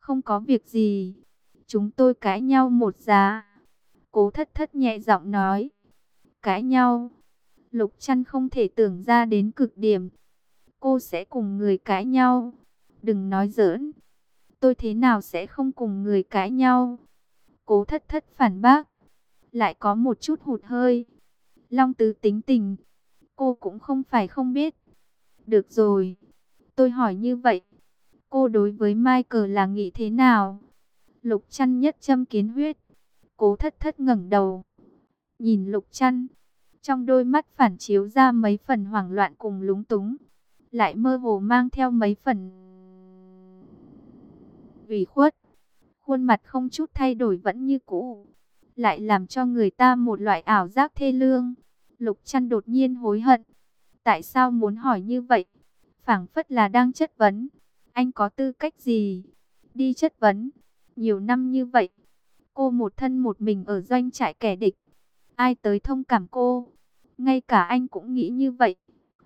Không có việc gì. Chúng tôi cãi nhau một giá. Cố Thất Thất nhẹ giọng nói. Cãi nhau? Lục Trăn không thể tưởng ra đến cực điểm. Cô sẽ cùng người cãi nhau? Đừng nói giỡn. Tôi thế nào sẽ không cùng người cãi nhau? Cố Thất Thất phản bác. Lại có một chút hụt hơi. Long Tứ tính tình, cô cũng không phải không biết. Được rồi, tôi hỏi như vậy, cô đối với Michael là nghĩ thế nào? Lục Trăn nhất châm kiến huyết. Cố Thất Thất ngẩng đầu, nhìn Lục Trăn, trong đôi mắt phản chiếu ra mấy phần hoảng loạn cùng lúng túng, lại mơ hồ mang theo mấy phần ủy khuất. Khuôn mặt không chút thay đổi vẫn như cũ, lại làm cho người ta một loại ảo giác thê lương. Lục Trăn đột nhiên hối hận. Tại sao muốn hỏi như vậy? Phảng phất là đang chất vấn. Anh có tư cách gì đi chất vấn? Nhiều năm như vậy, cô một thân một mình ở doanh trại kẻ địch. Ai tới thông cảm cô? Ngay cả anh cũng nghĩ như vậy.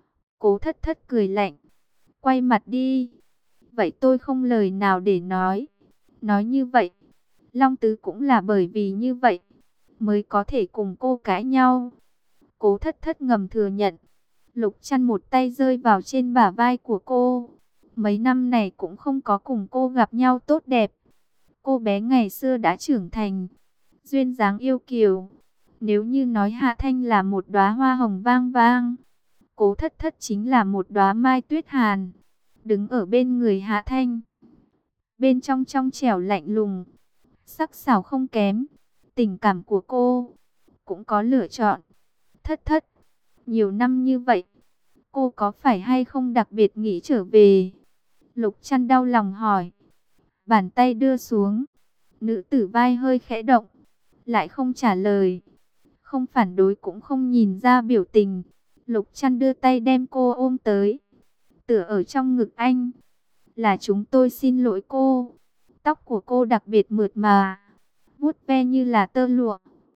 Cố Thất Thất cười lạnh, quay mặt đi. Vậy tôi không lời nào để nói. Nói như vậy, Long Tứ cũng là bởi vì như vậy mới có thể cùng cô cãi nhau. Cố Thất Thất ngầm thừa nhận. Lục Trăn một tay rơi vào trên bả vai của cô. Mấy năm này cũng không có cùng cô gặp nhau tốt đẹp. Cô bé ngày xưa đã trưởng thành, duyên dáng yêu kiều. Nếu như nói Hạ Thanh là một đóa hoa hồng vang vang, Cố Thất Thất chính là một đóa mai tuyết hàn. Đứng ở bên người Hạ Thanh, bên trong trong trẻo lạnh lùng, sắc sảo không kém. Tình cảm của cô cũng có lựa chọn. Thất Thất, nhiều năm như vậy, cô có phải hay không đặc biệt nghĩ trở về? Lục Trăn đau lòng hỏi. Bàn tay đưa xuống, nữ tử vai hơi khẽ động, lại không trả lời, không phản đối cũng không nhìn ra biểu tình. Lục Trăn đưa tay đem cô ôm tới, tựa ở trong ngực anh. Là chúng tôi xin lỗi cô. Tóc của cô đặc biệt mượt mà, vuốt ve như là tơ lụa,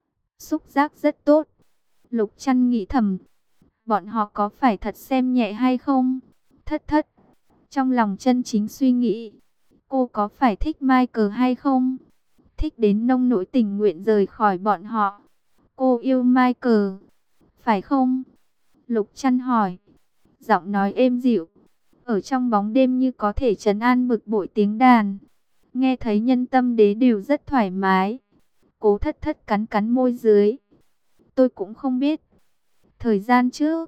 xúc giác rất tốt. Lục Trăn nghĩ thầm, bọn họ có phải thật xem nhẹ hay không? Thất Thất trong lòng chân chính suy nghĩ, cô có phải thích Michael hay không? Thích đến nông nỗi tình nguyện rời khỏi bọn họ. Cô yêu Michael, phải không? Lục Trăn hỏi, giọng nói êm dịu, ở trong bóng đêm như có thể trấn an bực bội tiếng đàn. Nghe thấy nhân tâm đế đều rất thoải mái. Cố Thất Thất cắn cắn môi dưới. Tôi cũng không biết. Thời gian trước,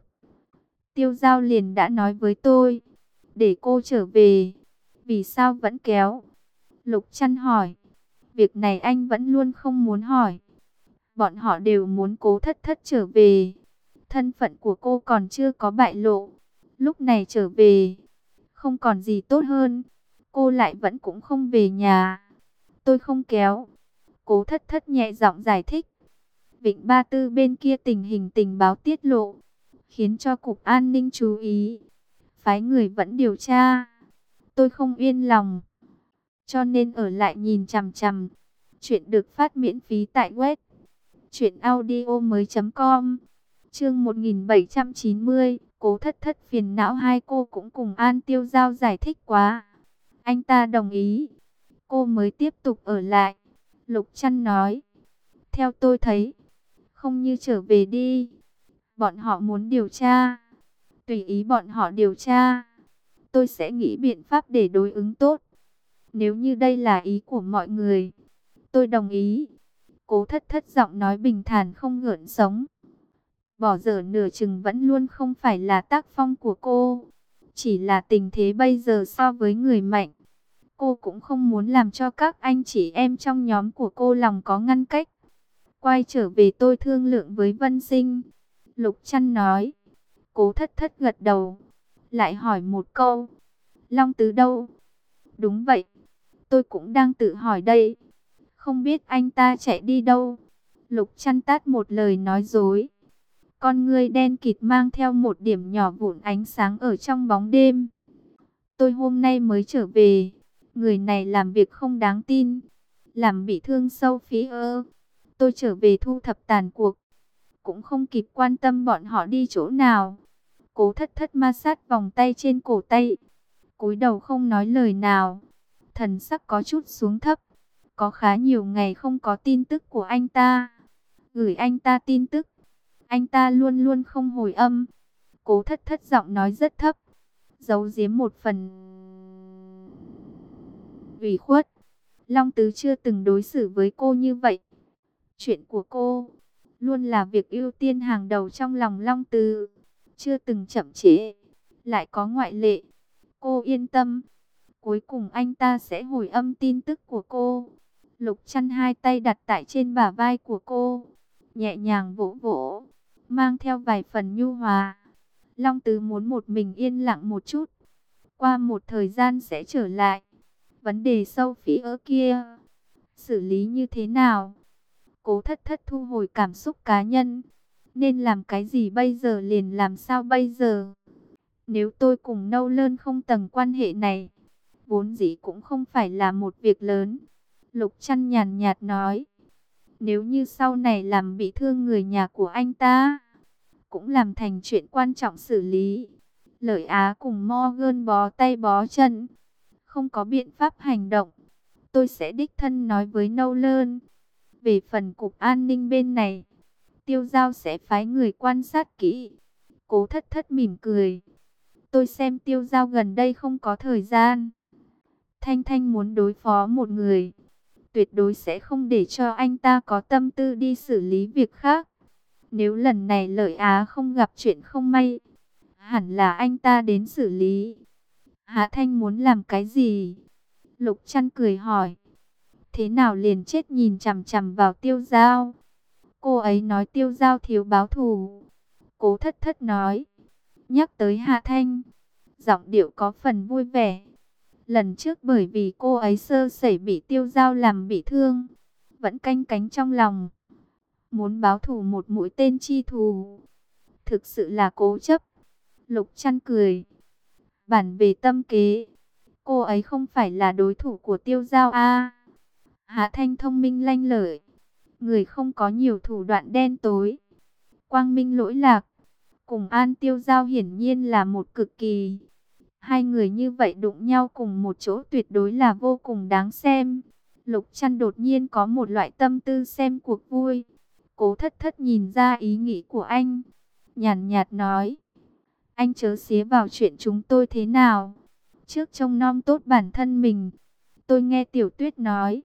Tiêu Giao liền đã nói với tôi, để cô trở về. Vì sao vẫn kéo? Lục Trăn hỏi. Việc này anh vẫn luôn không muốn hỏi. Bọn họ đều muốn Cố Thất Thất trở về. Thân phận của cô còn chưa có bại lộ. Lúc này trở về, không còn gì tốt hơn. Cô lại vẫn cũng không về nhà. Tôi không kéo. Cố Thất Thất nhẹ giọng giải thích. Vịnh Ba Tư bên kia tình hình tình báo tiết lộ, khiến cho Cục An ninh chú ý. Phái người vẫn điều tra. Tôi không yên lòng, cho nên ở lại nhìn chằm chằm. Chuyện được phát miễn phí tại web truyệnaudiomoi.com. Chương 1790, Cố Thất Thất phiền não. Hai cô cũng cùng An Tiêu Giao giải thích quá, anh ta đồng ý, cô mới tiếp tục ở lại. Lục Trăn nói, theo tôi thấy, không như trở về đi. Bọn họ muốn điều tra, tùy ý bọn họ điều tra. Tôi sẽ nghĩ biện pháp để đối ứng tốt. Nếu như đây là ý của mọi người, tôi đồng ý. Cố Thất Thất giọng nói bình thản không gợn sóng. Bỏ dở nửa chừng vẫn luôn không phải là tác phong của cô. Chỉ là tình thế bây giờ so với người mạnh, cô cũng không muốn làm cho các anh chị em trong nhóm của cô lòng có ngăn cách. Quay trở về tôi thương lượng với Vân Sinh. Lục Trăn nói. Cố Thất Thất gật đầu, lại hỏi một câu. Long Tứ đâu? Đúng vậy, tôi cũng đang tự hỏi đây. Không biết anh ta chạy đi đâu? Lục Trăn tát một lời nói dối. Con ngươi đen kịt mang theo một điểm nhỏ vụn ánh sáng ở trong bóng đêm. Tôi hôm nay mới trở về. Người này làm việc không đáng tin, làm bị thương Sophie. Tôi trở về thu thập tàn cuộc, cũng không kịp quan tâm bọn họ đi chỗ nào. Cố Thất Thất ma sát vòng tay trên cổ tay, cúi đầu không nói lời nào. thần sắc có chút xuống thấp. Có khá nhiều ngày không có tin tức của anh ta. Gửi anh ta tin tức, anh ta luôn luôn không hồi âm. Cố Thất Thất giọng nói rất thấp, giấu giếm một phần ủy khuất. Long Tứ chưa từng đối xử với cô như vậy. Chuyện của cô luôn là việc ưu tiên hàng đầu trong lòng Long Tứ, chưa từng chậm trễ. Lại có ngoại lệ. Cô yên tâm, cuối cùng anh ta sẽ hồi âm tin tức của cô. Lục Chăn hai tay đặt tại trên bả vai của cô, nhẹ nhàng vỗ vỗ, mang theo vài phần nhu hòa. Long Tứ muốn một mình yên lặng một chút, qua một thời gian sẽ trở lại. Vấn đề sâu phỉ ở kia, xử lý như thế nào? Cố Thất Thất thu hồi cảm xúc cá nhân. Nên làm cái gì bây giờ liền làm sao bây giờ? Nếu tôi cùng Nâu Lơn không tầng quan hệ này, vốn dĩ cũng không phải là một việc lớn. Lục Chăn nhàn nhạt nói. Nếu như sau này làm bị thương người nhà của anh ta, cũng làm thành chuyện quan trọng xử lý. Lợi Á cùng Morgan bó tay bó chân, không có biện pháp hành động. Tôi sẽ đích thân nói với Nâu Lơn. Về phần cục an ninh bên này, Tiêu Giao sẽ phái người quan sát kỹ. Cố Thất Thất mỉm cười. Tôi xem Tiêu Giao gần đây không có thời gian. Thanh Thanh muốn đối phó một người, tuyệt đối sẽ không để cho anh ta có tâm tư đi xử lý việc khác. Nếu lần này Lợi Á không gặp chuyện không may, hẳn là anh ta đến xử lý. Hạ Thanh muốn làm cái gì? Lục Chăn cười hỏi. Thế nào liền chết nhìn chằm chằm vào Tiêu Giao? Cô ấy nói Tiêu Giao thiếu báo thù. Cố Thất Thất nói. Nhắc tới Hạ Thanh, giọng điệu có phần vui vẻ. Lần trước bởi vì cô ấy sơ sẩy bị Tiêu Giao làm bị thương, vẫn canh cánh trong lòng, muốn báo thù một mũi tên chi thù. Thực sự là cố chấp. Lục Chăn cười. Bản về tâm kế, cô ấy không phải là đối thủ của Tiêu Giao a. Hạ Thanh thông minh lanh lợi, người không có nhiều thủ đoạn đen tối, quang minh lỗi lạc. Cùng An Tiêu Giao hiển nhiên là một cực kỳ. Hai người như vậy đụng nhau cùng một chỗ tuyệt đối là vô cùng đáng xem. Lục Chăn đột nhiên có một loại tâm tư xem cuộc vui. Cố Thất Thất nhìn ra ý nghĩ của anh, nhàn nhạt nói. Anh chớ xía vào chuyện chúng tôi thế nào. Trước trông nom tốt bản thân mình. Tôi nghe Tiểu Tuyết nói,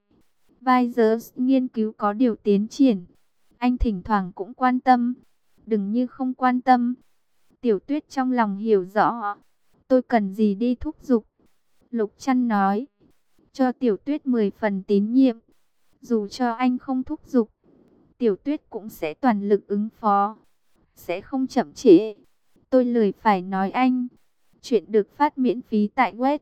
Visors nghiên cứu có điều tiến triển. Anh thỉnh thoảng cũng quan tâm. Đừng như không quan tâm. Tiểu Tuyết trong lòng hiểu rõ. Tôi cần gì đi thúc giục. Lục Chăn nói. Cho Tiểu Tuyết 10 phần tín nhiệm. Dù cho anh không thúc giục, Tiểu Tuyết cũng sẽ toàn lực ứng phó, sẽ không chậm trễ. Tôi lười phải nói anh. Chuyện được phát miễn phí tại web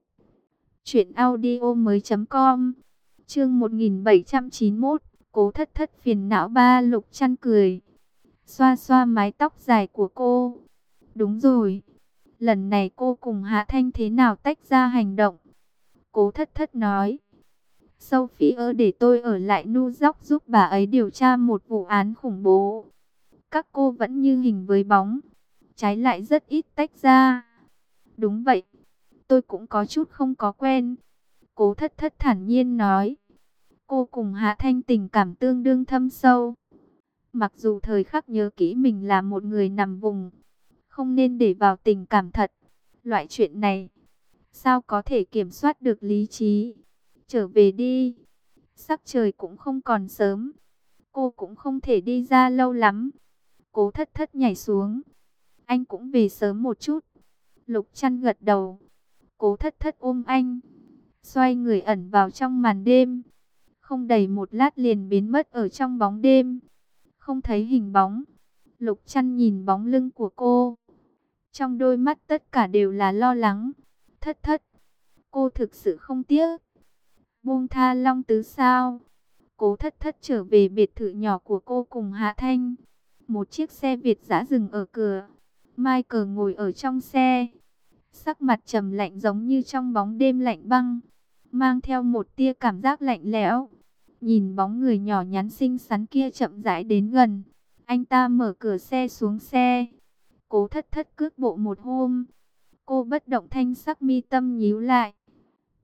truyệnaudiomoi.com. Chương 1791. Cố Thất Thất phiền não ba. Lục Chăn cười, xoa xoa mái tóc dài của cô. Đúng rồi, lần này cô cùng Hạ Thanh thế nào tách ra hành động? Cố Thất Thất nói. Sophie để tôi ở lại New York giúp bà ấy điều tra một vụ án khủng bố. Các cô vẫn như hình với bóng, trái lại rất ít tách ra. Đúng vậy, tôi cũng có chút không có quen. Cố Thất Thất thản nhiên nói. Cô cùng Hạ Thanh tình cảm tương đương thâm sâu. Mặc dù thời khắc nhớ kỹ mình là một người nằm vùng, không nên để vào tình cảm thật. Loại chuyện này, sao có thể kiểm soát được lý trí? Trở về đi. Sắc trời cũng không còn sớm. Cô cũng không thể đi ra lâu lắm. Cố Thất Thất nhảy xuống. Anh cũng về sớm một chút. Lục Chăn gật đầu. Cố Thất Thất ôm anh, xoay người ẩn vào trong màn đêm. Không đầy một lát liền biến mất ở trong bóng đêm. Không thấy hình bóng. Lục Chăn nhìn bóng lưng của cô, trong đôi mắt tất cả đều là lo lắng. Thất Thất, cô thực sự không tiếc buông tha Long Tứ sao? Cố Thất Thất trở về biệt thự nhỏ của cô cùng Hạ Thanh. Một chiếc xe Việt dã dừng ở cửa. Michael ngồi ở trong xe, sắc mặt trầm lạnh giống như trong bóng đêm lạnh băng, mang theo một tia cảm giác lạnh lẽo. Nhìn bóng người nhỏ nhắn xinh xắn kia chậm rãi đến gần, anh ta mở cửa xe xuống xe. Cố Thất Thất cước bộ một hôm. Cô bất động thanh sắc mi tâm nhíu lại.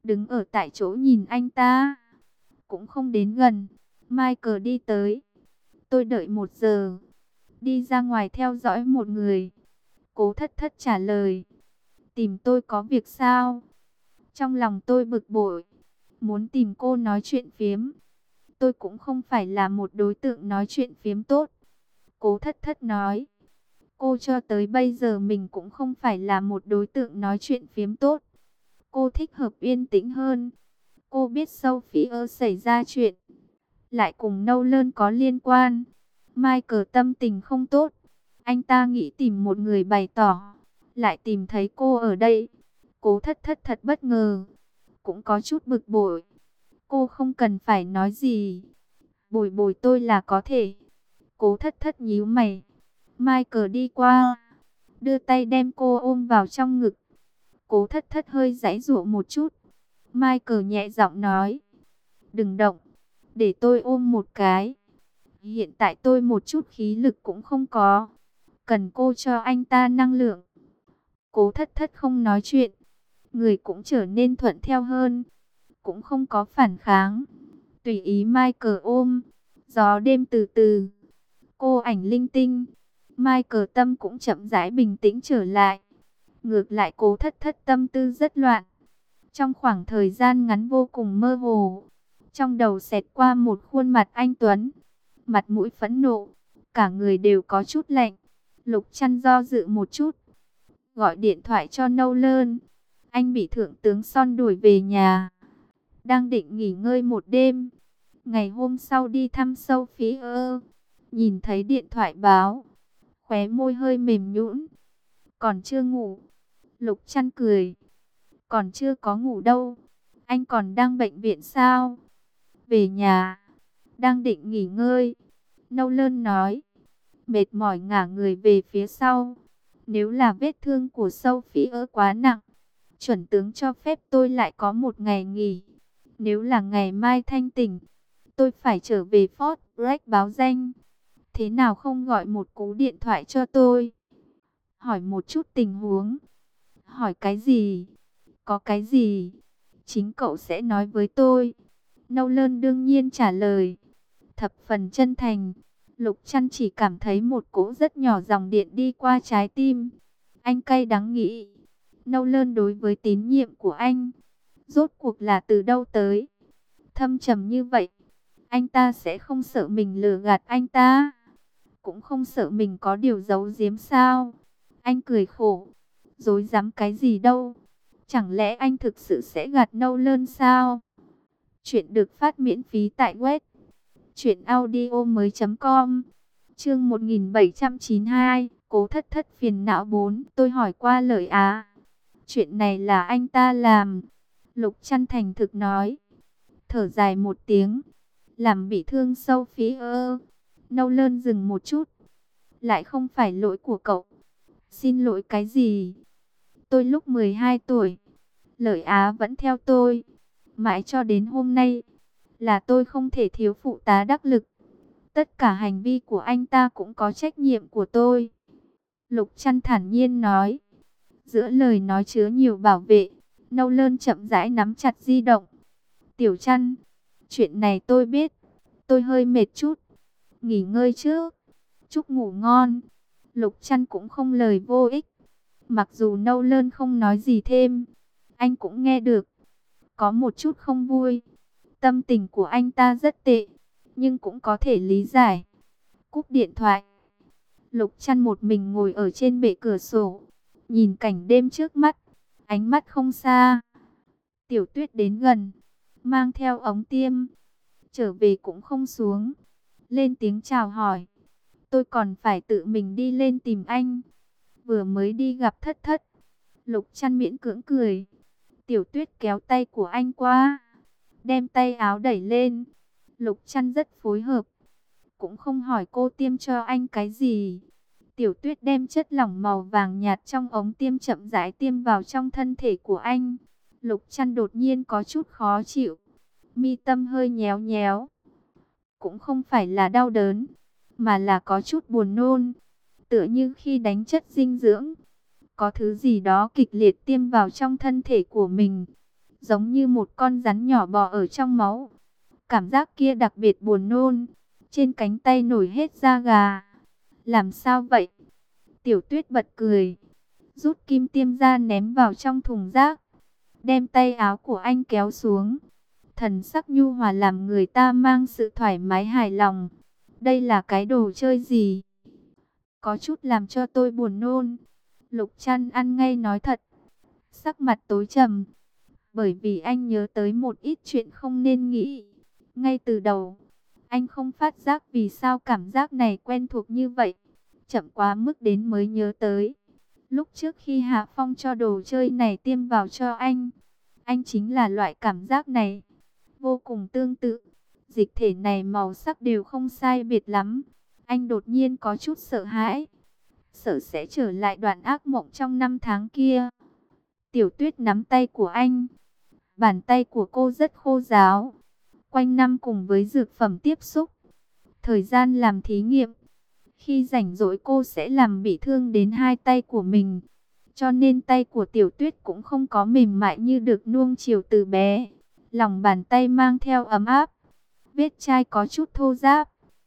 đứng ở tại chỗ nhìn anh ta, cũng không đến gần. Michael đi tới. Tôi đợi 1 giờ, đi ra ngoài theo dõi một người. Cố Thất Thất trả lời. Tìm tôi có việc sao? Trong lòng tôi bực bội, muốn tìm cô nói chuyện phiếm. Tôi cũng không phải là một đối tượng nói chuyện phiếm tốt. Cố Thất Thất nói. Cô cho tới bây giờ mình cũng không phải là một đối tượng nói chuyện phiếm tốt. Cô thích hợp yên tĩnh hơn. Cô biết Sophie xảy ra chuyện, lại cùng Nolan có liên quan. Michael tâm tình không tốt. Anh ta nghĩ tìm một người bày tỏ, lại tìm thấy cô ở đây. Cố Thất Thất thật bất ngờ, cũng có chút bực bội. Cô không cần phải nói gì, bồi bồi tôi là có thể. Cố Thất Thất nhíu mày. Michael đi qua, đưa tay đem cô ôm vào trong ngực. Cố Thất Thất hơi giãy giụa một chút. Michael nhẹ giọng nói, đừng động, để tôi ôm một cái. Hiện tại tôi một chút khí lực cũng không có, cần cô cho anh ta năng lượng. Cố Thất Thất không nói chuyện, người cũng trở nên thuận theo hơn, cũng không có phản kháng. Tùy ý Michael ôm, gió đêm từ từ, cô ảnh linh tinh. Michael tâm cũng chậm rãi bình tĩnh trở lại. Ngược lại Cố Thất Thất tâm tư rất loạn. Trong khoảng thời gian ngắn vô cùng mơ hồ, trong đầu xẹt qua một khuôn mặt anh tuấn, mặt mũi phẫn nộ, cả người đều có chút lạnh. Lục Trăn do dự một chút, gọi điện thoại cho Nolan. Anh bị thượng tướng Son đuổi về nhà, đang định nghỉ ngơi một đêm. Ngày hôm sau đi thăm Sophie, nhìn thấy điện thoại báo, khóe môi hơi mềm nhũn. Còn chưa ngủ? Lục Trăn cười. Còn chưa có ngủ đâu. Anh còn đang bệnh viện sao? Về nhà, đang định nghỉ ngơi. Nolan nói. Mệt mỏi ngả người về phía sau. Nếu là vết thương của Sophie quá nặng, chuẩn tướng cho phép tôi lại có một ngày nghỉ. Nếu là ngày mai thanh tỉnh, tôi phải trở về Fort Bragg báo danh. Thế nào không gọi một cú điện thoại cho tôi, hỏi một chút tình huống? Hỏi cái gì? Có cái gì? Chính cậu sẽ nói với tôi. Nolan đương nhiên trả lời, thập phần chân thành. Lục Trăn chỉ cảm thấy một cỗ rất nhỏ dòng điện đi qua trái tim. Anh cay đắng nghĩ, Nolan đối với tín nhiệm của anh, rốt cuộc là từ đâu tới? Thâm trầm như vậy, anh ta sẽ không sợ mình lừa gạt anh ta, cũng không sợ mình có điều giấu giếm sao? Anh cười khổ, dối dám cái gì đâu? Chẳng lẽ anh thực sự sẽ gạt Nolan sao? Chuyện được phát miễn phí tại web truyệnaudiomoi.com. Chương 1792, Cố Thất Thất phiền não 4. Tôi hỏi qua lời Á, chuyện này là anh ta làm. Lục Trăn thành thực nói, thở dài một tiếng. Làm bị thương Sophie. Nolan dừng một chút. Lại không phải lỗi của cậu. Xin lỗi cái gì? Tôi lúc 12 tuổi, Lợi Á vẫn theo tôi, mãi cho đến hôm nay. Là tôi không thể thiếu phụ tá đắc lực. Tất cả hành vi của anh ta cũng có trách nhiệm của tôi. Lục Trăn thản nhiên nói. Giữa lời nói chứa nhiều bảo vệ, Nolan chậm rãi nắm chặt di động. Tiểu Trăn, chuyện này tôi biết. Tôi hơi mệt chút, nghỉ ngơi trước. Chúc ngủ ngon. Lục Trăn cũng không lời vô ích. Mặc dù Nolan không nói gì thêm, anh cũng nghe được. Có một chút không vui. Tâm tình của anh ta rất tệ, nhưng cũng có thể lý giải. Cúp điện thoại, Lục Trăn một mình ngồi ở trên bệ cửa sổ, nhìn cảnh đêm trước mắt, ánh mắt không xa. Tiểu Tuyết đến gần, mang theo ống tiêm, trở về cũng không xuống, lên tiếng chào hỏi. Tôi còn phải tự mình đi lên tìm anh, vừa mới đi gặp Thất Thất. Lục Trăn miễn cưỡng cười. Tiểu Tuyết kéo tay của anh qua, đem tay áo đẩy lên. Lục Trăn rất phối hợp, cũng không hỏi cô tiêm cho anh cái gì. Tiểu Tuyết đem chất lỏng màu vàng nhạt trong ống tiêm chậm rãi tiêm vào trong thân thể của anh. Lục Trăn đột nhiên có chút khó chịu, mi tâm hơi nhéo nhéo. Cũng không phải là đau đớn, mà là có chút buồn nôn, tựa như khi đánh chất dinh dưỡng, có thứ gì đó kịch liệt tiêm vào trong thân thể của mình. giống như một con rắn nhỏ bò ở trong máu. Cảm giác kia đặc biệt buồn nôn, trên cánh tay nổi hết da gà. Làm sao vậy? Tiểu Tuyết bật cười, rút kim tiêm ra ném vào trong thùng rác, đem tay áo của anh kéo xuống. Thần sắc nhu hòa làm người ta mang sự thoải mái hài lòng. Đây là cái đồ chơi gì? Có chút làm cho tôi buồn nôn. Lục Trăn ăn ngay nói thật, sắc mặt tối trầm, bởi vì anh nhớ tới một ít chuyện không nên nghĩ. Ngay từ đầu, anh không phát giác vì sao cảm giác này quen thuộc như vậy. Chậm quá mức đến mới nhớ tới. Lúc trước khi Hạ Phong cho đồ chơi này tiêm vào cho anh chính là loại cảm giác này. Vô cùng tương tự. Dịch thể này màu sắc đều không sai biệt lắm. Anh đột nhiên có chút sợ hãi. Sợ sẽ trở lại đoạn ác mộng trong năm tháng kia. Tiểu Tuyết nắm tay của anh. Bàn tay của cô rất khô ráo. Quanh năm cùng với dược phẩm tiếp xúc. Thời gian làm thí nghiệm. Khi rảnh rỗi cô sẽ làm bị thương đến hai tay của mình. Cho nên tay của Tiểu Tuyết cũng không có mềm mại như được nuông chiều từ bé. Lòng bàn tay mang theo ấm áp. Vết chai có chút thô ráp.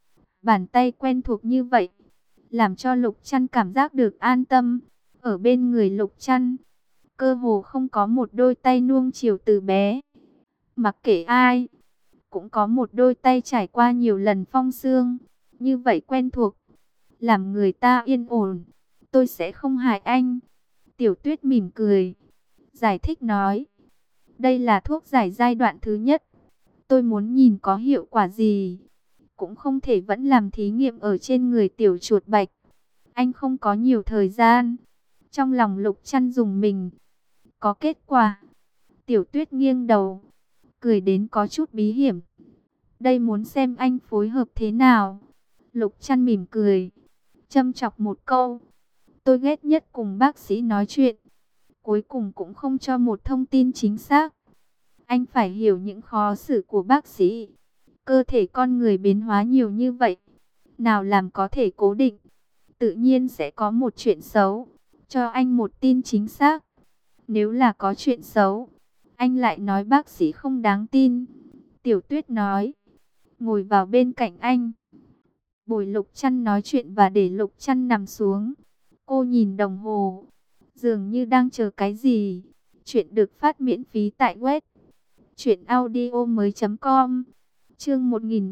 Bàn tay quen thuộc như vậy, làm cho Lục Trăn cảm giác được an tâm. Ở bên người Lục Trăn, cơ hồ không có một đôi tay nuông chiều từ bé. Mặc kệ ai, cũng có một đôi tay trải qua nhiều lần phong sương. Như vậy quen thuộc, làm người ta yên ổn. Tôi sẽ không hại anh. Tiểu Tuyết mỉm cười, giải thích nói. Đây là thuốc giải giai đoạn thứ nhất. Tôi muốn nhìn có hiệu quả gì. Cũng không thể vẫn làm thí nghiệm ở trên người tiểu chuột bạch. Anh không có nhiều thời gian. Trong lòng Lục Trăn dùng mình. Có kết quả. Tiểu Tuyết nghiêng đầu, cười đến có chút bí hiểm. Đây muốn xem anh phối hợp thế nào. Lục Trăn mỉm cười, châm chọc một câu. Tôi ghét nhất cùng bác sĩ nói chuyện. Cuối cùng cũng không cho một thông tin chính xác. Anh phải hiểu những khó xử của bác sĩ. Cơ thể con người biến hóa nhiều như vậy. Nào làm có thể cố định. Tự nhiên sẽ có một chuyện xấu. Cho anh một tin chính xác. Nếu là có chuyện xấu, anh lại nói bác sĩ không đáng tin. Tiểu Tuyết nói. Ngồi vào bên cạnh anh, bồi Lục Trăn nói chuyện và để Lục Trăn nằm xuống. Cô nhìn đồng hồ, dường như đang chờ cái gì. Chuyện được phát miễn phí tại web truyệnaudiomoi.com. Chương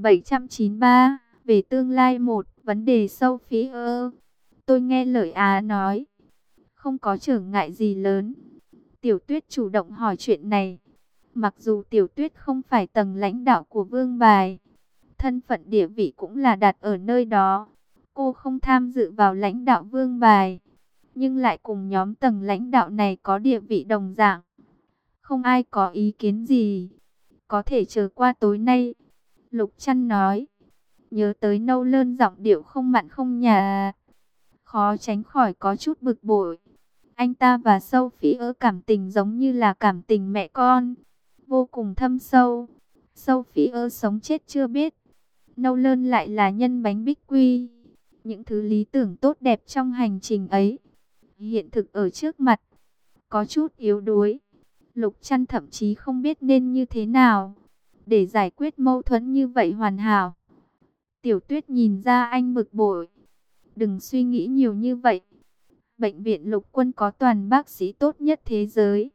1793, về tương lai một, vấn đề Sophie ơ. Tôi nghe lời Á nói, không có trở ngại gì lớn. Tiểu Tuyết chủ động hỏi chuyện này. Mặc dù Tiểu Tuyết không phải tầng lãnh đạo của Vương Bài, thân phận địa vị cũng là đặt ở nơi đó. Cô không tham dự vào lãnh đạo Vương Bài, nhưng lại cùng nhóm tầng lãnh đạo này có địa vị đồng dạng. Không ai có ý kiến gì. Có thể chờ qua tối nay. Lục Trăn nói. Nhớ tới Nâu Lơn giọng điệu không mặn không nhạt, khó tránh khỏi có chút bực bội. Anh ta và Sophie cảm tình giống như là cảm tình mẹ con, vô cùng thâm sâu. Sophie sống chết chưa biết, Nâu Lơn lại là nhân bánh bích quy. Những thứ lý tưởng tốt đẹp trong hành trình ấy, hiện thực ở trước mặt, có chút yếu đuối. Lục Trăn thậm chí không biết nên như thế nào để giải quyết mâu thuẫn như vậy hoàn hảo. Tiểu Tuyết nhìn ra anh bực bội. Đừng suy nghĩ nhiều như vậy. Bệnh viện Lục Quân có toàn bác sĩ tốt nhất thế giới.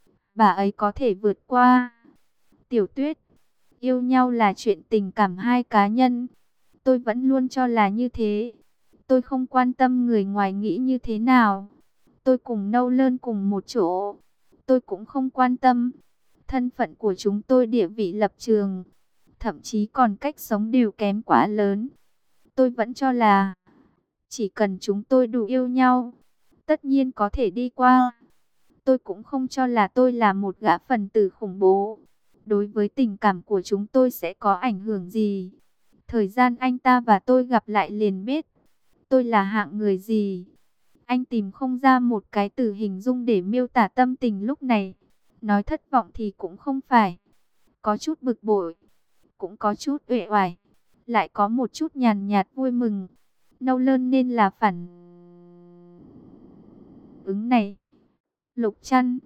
Bà ấy có thể vượt qua. Tiểu Tuyết, yêu nhau là chuyện tình cảm hai cá nhân. Tôi vẫn luôn cho là như thế. Tôi không quan tâm người ngoài nghĩ như thế nào. Tôi cùng Nâu Lơn cùng một chỗ. Tôi cũng không quan tâm thân phận của chúng tôi, địa vị lập trường, thậm chí còn cách sống đều kém quá lớn. Tôi vẫn cho là chỉ cần chúng tôi đủ yêu nhau, tất nhiên có thể đi qua. Tôi cũng không cho là tôi là một gã phần tử khủng bố. Đối với tình cảm của chúng tôi sẽ có ảnh hưởng gì? Thời gian anh ta và tôi gặp lại liền biết tôi là hạng người gì. Anh tìm không ra một cái từ hình dung để miêu tả tâm tình lúc này. Nói thất vọng thì cũng không phải. Có chút bực bội, cũng có chút uể oải, lại có một chút nhàn nhạt vui mừng. Nâu Lơn nên là phản ứng này. Lục Trăn,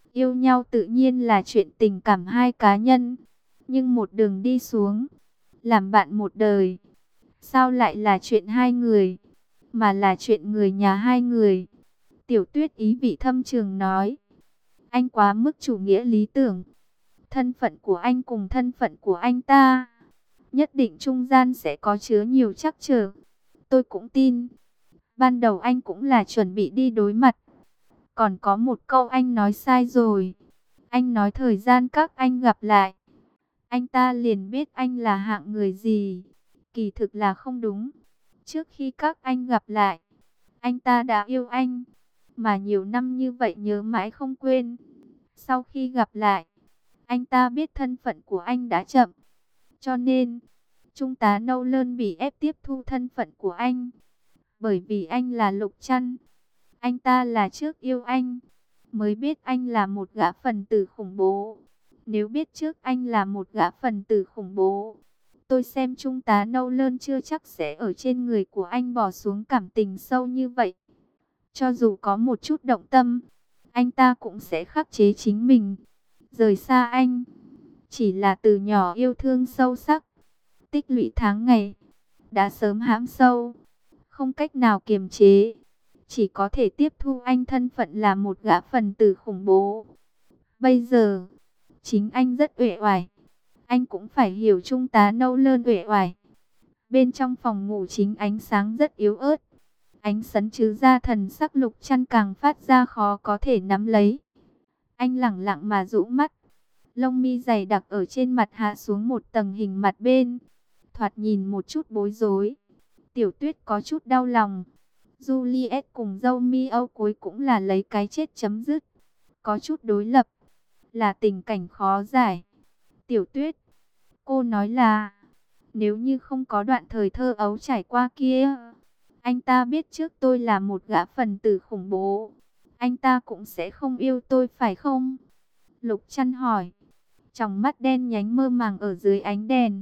Yêu nhau tự nhiên là chuyện tình cảm hai cá nhân, nhưng một đường đi xuống, làm bạn một đời, sao lại là chuyện hai người, mà là chuyện người nhà hai người. Tiểu Tuyết ý vị thâm trường nói, anh quá mức chủ nghĩa lý tưởng. Thân phận của anh cùng thân phận của anh ta, nhất định trung gian sẽ có chứa nhiều trắc trở. Tôi cũng tin, ban đầu anh cũng là chuẩn bị đi đối mặt. Còn có một câu anh nói sai rồi. Anh nói thời gian các anh gặp lại, anh ta liền biết anh là hạng người gì. Kỳ thực là không đúng. Trước khi các anh gặp lại, anh ta đã yêu anh, mà nhiều năm như vậy nhớ mãi không quên. Sau khi gặp lại, anh ta biết thân phận của anh đã chậm. Cho nên, Trung tá Nolan bị ép tiếp thu thân phận của anh. Bởi vì anh là Lục Trăn, anh ta là trước yêu anh, mới biết anh là một gã phần tử khủng bố. Nếu biết trước anh là một gã phần tử khủng bố, tôi xem Trung tá Nolan chưa chắc sẽ ở trên người của anh bỏ xuống cảm tình sâu như vậy. Cho dù có một chút động tâm, anh ta cũng sẽ khắc chế chính mình, rời xa anh. Chỉ là từ nhỏ yêu thương sâu sắc, tích lũy tháng ngày, đã sớm hãm sâu, không cách nào kiềm chế, chỉ có thể tiếp thu anh thân phận là một gã phần tử khủng bố. Bây giờ, chính anh rất uể oải, anh cũng phải hiểu Trung tá Nolan uể oải. Bên trong phòng ngủ chính ánh sáng rất yếu ớt, ánh sấn chứ ra thần sắc Lục Trăn càng phát ra khó có thể nắm lấy. Anh lẳng lặng mà rũ mắt, lông mi dày đặc ở trên mặt hạ xuống một tầng hình mặt bên, thoạt nhìn một chút bối rối. Tiểu Tuyết có chút đau lòng. Juliet cùng dâu mi Âu cuối cũng là lấy cái chết chấm dứt, có chút đối lập, là tình cảnh khó giải. Tiểu Tuyết, cô nói là, nếu như không có đoạn thời thơ ấu trải qua kia, anh ta biết trước tôi là một gã phần tử khủng bố, anh ta cũng sẽ không yêu tôi phải không? Lục Trăn hỏi, trong mắt đen nhánh mơ màng ở dưới ánh đèn.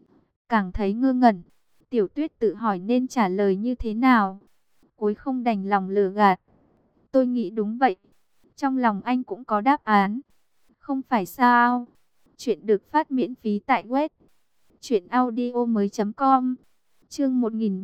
Càng thấy ngơ ngẩn, Tiểu Tuyết tự hỏi nên trả lời như thế nào. Cuối không đành lòng lừa gạt. Tôi nghĩ đúng vậy. Trong lòng anh cũng có đáp án. Không phải sao? Chuyện được phát miễn phí tại web truyệnaudiomoi.com. Chương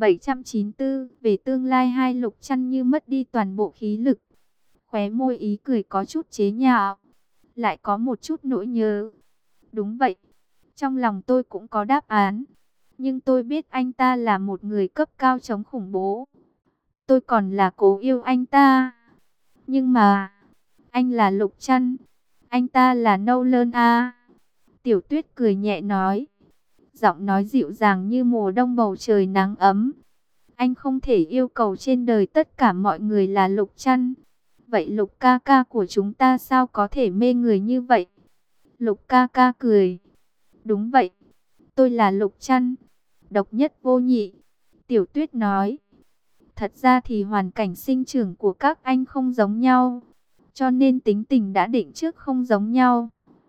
1794, về tương lai. Hai Lục Trăn như mất đi toàn bộ khí lực. Khóe môi ý cười có chút chế nhạo, lại có một chút nỗi nhớ. Đúng vậy, trong lòng tôi cũng có đáp án. Nhưng tôi biết anh ta là một người cấp cao chống khủng bố. Tôi còn là cố yêu anh ta. Nhưng mà, anh là Lục Trăn, anh ta là Nolan à. Tiểu Tuyết cười nhẹ nói, giọng nói dịu dàng như mùa đông bầu trời nắng ấm. Anh không thể yêu cầu trên đời tất cả mọi người là Lục Trăn. Vậy Lục ca ca của chúng ta sao có thể mê người như vậy? Lục ca ca cười. Đúng vậy, tôi là Lục Trăn, độc nhất vô nhị. Tiểu Tuyết nói, thật ra thì hoàn cảnh sinh trưởng của các anh không giống nhau, cho nên tính tình đã định trước không giống nhau.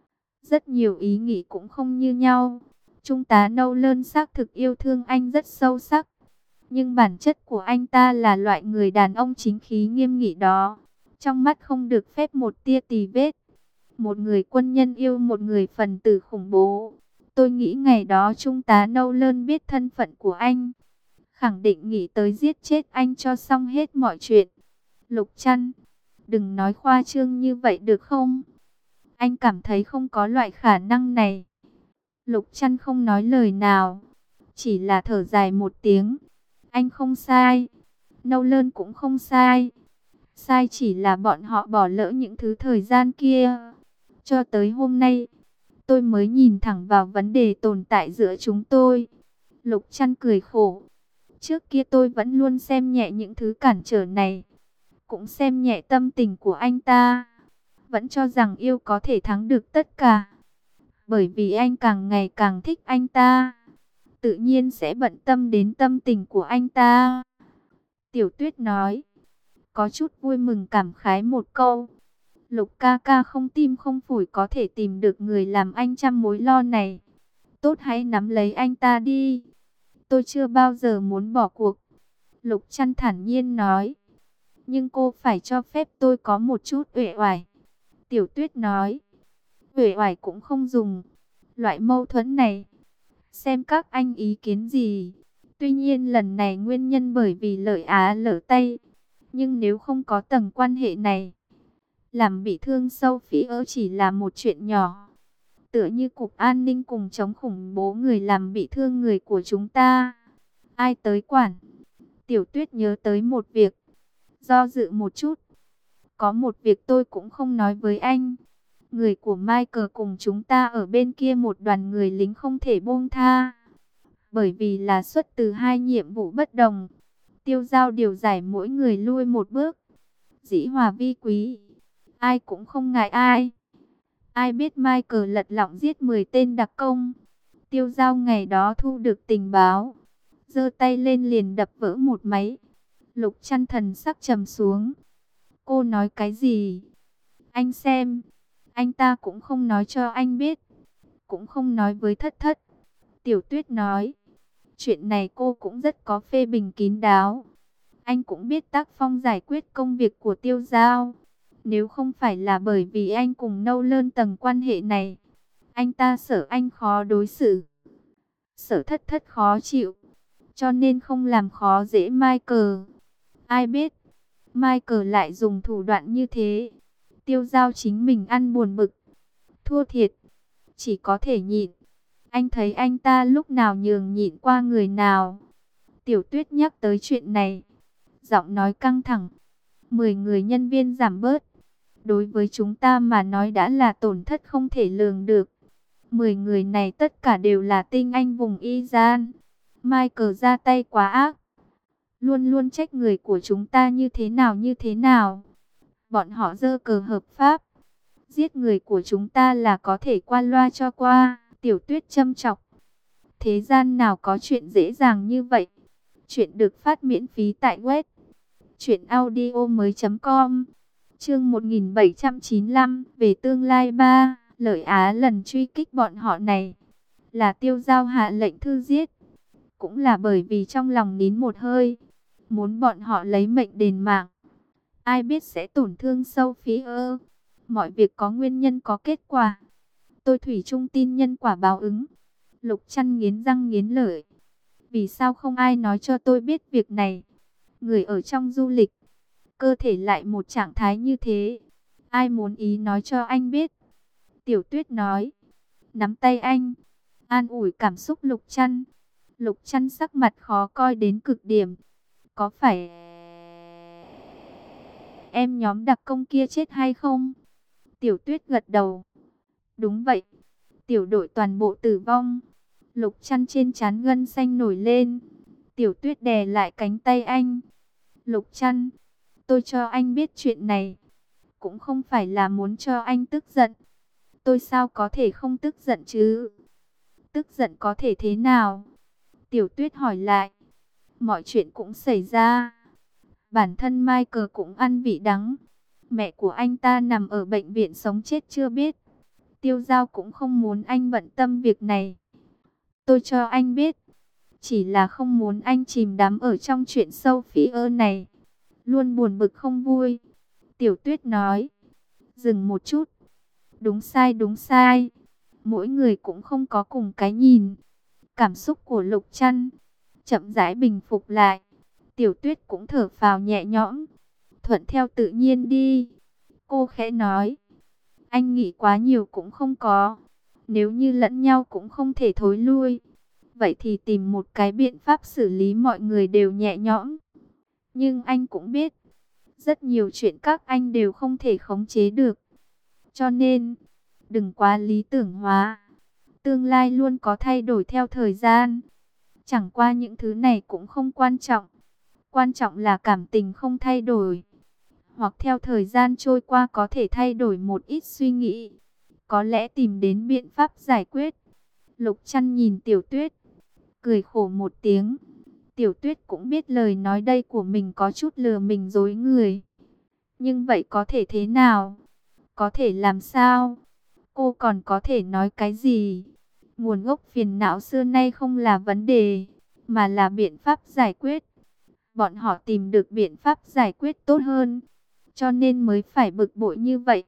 Rất nhiều ý nghĩ cũng không như nhau. Trung tá Nolan xác thực yêu thương anh rất sâu sắc, nhưng bản chất của anh ta là loại người đàn ông chính khí nghiêm nghị đó. Trong mắt không được phép một tia tì vết. Một người quân nhân yêu một người phần tử khủng bố. Tôi nghĩ ngày đó Trung tá Nolan biết thân phận của anh, khẳng định nghĩ tới giết chết anh cho xong hết mọi chuyện. Lục Trăn, đừng nói khoa trương như vậy được không? Anh cảm thấy không có loại khả năng này. Lục Trăn không nói lời nào, chỉ là thở dài một tiếng. Anh không sai, Nolan cũng không sai. Sai chỉ là bọn họ bỏ lỡ những thứ thời gian kia. Cho tới hôm nay, tôi mới nhìn thẳng vào vấn đề tồn tại giữa chúng tôi. Lục Trăn cười khổ. Trước kia tôi vẫn luôn xem nhẹ những thứ cản trở này, cũng xem nhẹ tâm tình của anh ta, vẫn cho rằng yêu có thể thắng được tất cả. Bởi vì anh càng ngày càng thích anh ta, tự nhiên sẽ bận tâm đến tâm tình của anh ta. Tiểu Tuyết nói, có chút vui mừng cảm khái một câu. Lục ca ca không tim không phổi có thể tìm được người làm anh trăm mối lo này. Tốt, hãy nắm lấy anh ta đi. Tôi chưa bao giờ muốn bỏ cuộc. Lục Trăn thản nhiên nói. Nhưng cô phải cho phép tôi có một chút uể oải. Tiểu Tuyết nói, uể oải cũng không dùng. Loại mâu thuẫn này, xem các anh ý kiến gì. Tuy nhiên lần này nguyên nhân bởi vì lợi Á lỡ tay. Nhưng nếu không có tầng quan hệ này, làm bị thương Sophie chỉ là một chuyện nhỏ. Tựa như cục an ninh cùng chống khủng bố người làm bị thương người của chúng ta. Ai tới quản? Tiểu Tuyết nhớ tới một việc. Do dự một chút. Có một việc tôi cũng không nói với anh. Người của Michael cùng chúng ta ở bên kia một đoàn người lính không thể buông tha. Bởi vì là xuất từ hai nhiệm vụ bất đồng. Tiêu Giao điều giải mỗi người lui một bước. Dĩ hòa vi quý. Ai cũng không ngại ai. Ai biết Michael lật lọng giết 10 tên đặc công. Tiêu Giao ngày đó thu được tình báo. Giơ tay lên liền đập vỡ một máy. Lục Chăn thần sắc trầm xuống. Cô nói cái gì? Anh xem. Anh ta cũng không nói cho anh biết. Cũng không nói với Thất Thất. Tiểu Tuyết nói. Chuyện này cô cũng rất có phê bình kín đáo. Anh cũng biết tác phong giải quyết công việc của Tiêu Giao. Nếu không phải là bởi vì anh cùng Nâu Lơn tầng quan hệ này, anh ta sợ anh khó đối xử, sợ Thất Thất khó chịu, cho nên không làm khó dễ Michael. Ai biết, Michael lại dùng thủ đoạn như thế. Tiêu Giao chính mình ăn buồn bực, thua thiệt, chỉ có thể nhịn. Anh thấy anh ta lúc nào nhường nhịn qua người nào. Tiểu Tuyết nhắc tới chuyện này, giọng nói căng thẳng. 10 người nhân viên giảm bớt. Đối với chúng ta mà nói đã là tổn thất không thể lường được. 10 người này tất cả đều là tinh anh vùng y gian. Michael ra tay quá ác. Luôn luôn trách người của chúng ta như thế nào. Bọn họ giơ cờ hợp pháp. Giết người của chúng ta là có thể qua loa cho qua. Tiểu Tuyết châm chọc. Thế gian nào có chuyện dễ dàng như vậy. Chuyện được phát miễn phí tại web truyệnaudiomoi.com. Chương 1795, về tương lai 3, Lợi Á lần truy kích bọn họ này, là Tiêu Giao hạ lệnh thư giết. Cũng là bởi vì trong lòng nín một hơi, muốn bọn họ lấy mệnh đền mạng. Ai biết sẽ tổn thương Sophie. Mọi việc có nguyên nhân có kết quả. Tôi thủy chung tin nhân quả báo ứng. Lục Chăn nghiến răng nghiến lợi. Vì sao không ai nói cho tôi biết việc này? Người ở trong du lịch, cơ thể lại một trạng thái như thế. Ai muốn ý nói cho anh biết? Tiểu Tuyết nói. Nắm tay anh, an ủi cảm xúc Lục Chăn. Lục Chăn sắc mặt khó coi đến cực điểm. Có phải em nhóm đặc công kia chết hay không? Tiểu Tuyết gật đầu. Đúng vậy. Tiểu đội toàn bộ tử vong. Lục Chăn trên trán gân xanh nổi lên. Tiểu Tuyết đè lại cánh tay anh. Lục Chăn, tôi cho anh biết chuyện này, cũng không phải là muốn cho anh tức giận. Tôi sao có thể không tức giận chứ? Tức giận có thể thế nào? Tiểu Tuyết hỏi lại. Mọi chuyện cũng xảy ra. Bản thân Michael cũng ăn vị đắng. Mẹ của anh ta nằm ở bệnh viện sống chết chưa biết. Tiêu Giao cũng không muốn anh bận tâm việc này. Tôi cho anh biết, chỉ là không muốn anh chìm đắm ở trong chuyện Sophie này. Luôn buồn bực không vui. Tiểu Tuyết nói. Dừng một chút. Đúng sai đúng sai. Mỗi người cũng không có cùng cái nhìn. Cảm xúc của Lục Chăn chậm rãi bình phục lại. Tiểu Tuyết cũng thở phào nhẹ nhõm. Thuận theo tự nhiên đi. Cô khẽ nói. Anh nghĩ quá nhiều cũng không có. Nếu như lẫn nhau cũng không thể thối lui, vậy thì tìm một cái biện pháp xử lý mọi người đều nhẹ nhõm. Nhưng anh cũng biết, rất nhiều chuyện các anh đều không thể khống chế được. Cho nên, đừng quá lý tưởng hóa. Tương lai luôn có thay đổi theo thời gian. Chẳng qua những thứ này cũng không quan trọng. Quan trọng là cảm tình không thay đổi. Hoặc theo thời gian trôi qua có thể thay đổi một ít suy nghĩ. Có lẽ tìm đến biện pháp giải quyết. Lục Chăn nhìn Tiểu Tuyết, cười khổ một tiếng. Tiểu Tuyết cũng biết lời nói đây của mình có chút lừa mình dối người. Nhưng vậy có thể thế nào? Có thể làm sao? Cô còn có thể nói cái gì? Nguồn gốc phiền não xưa nay không là vấn đề, mà là biện pháp giải quyết. Bọn họ tìm được biện pháp giải quyết tốt hơn, cho nên mới phải bực bội như vậy.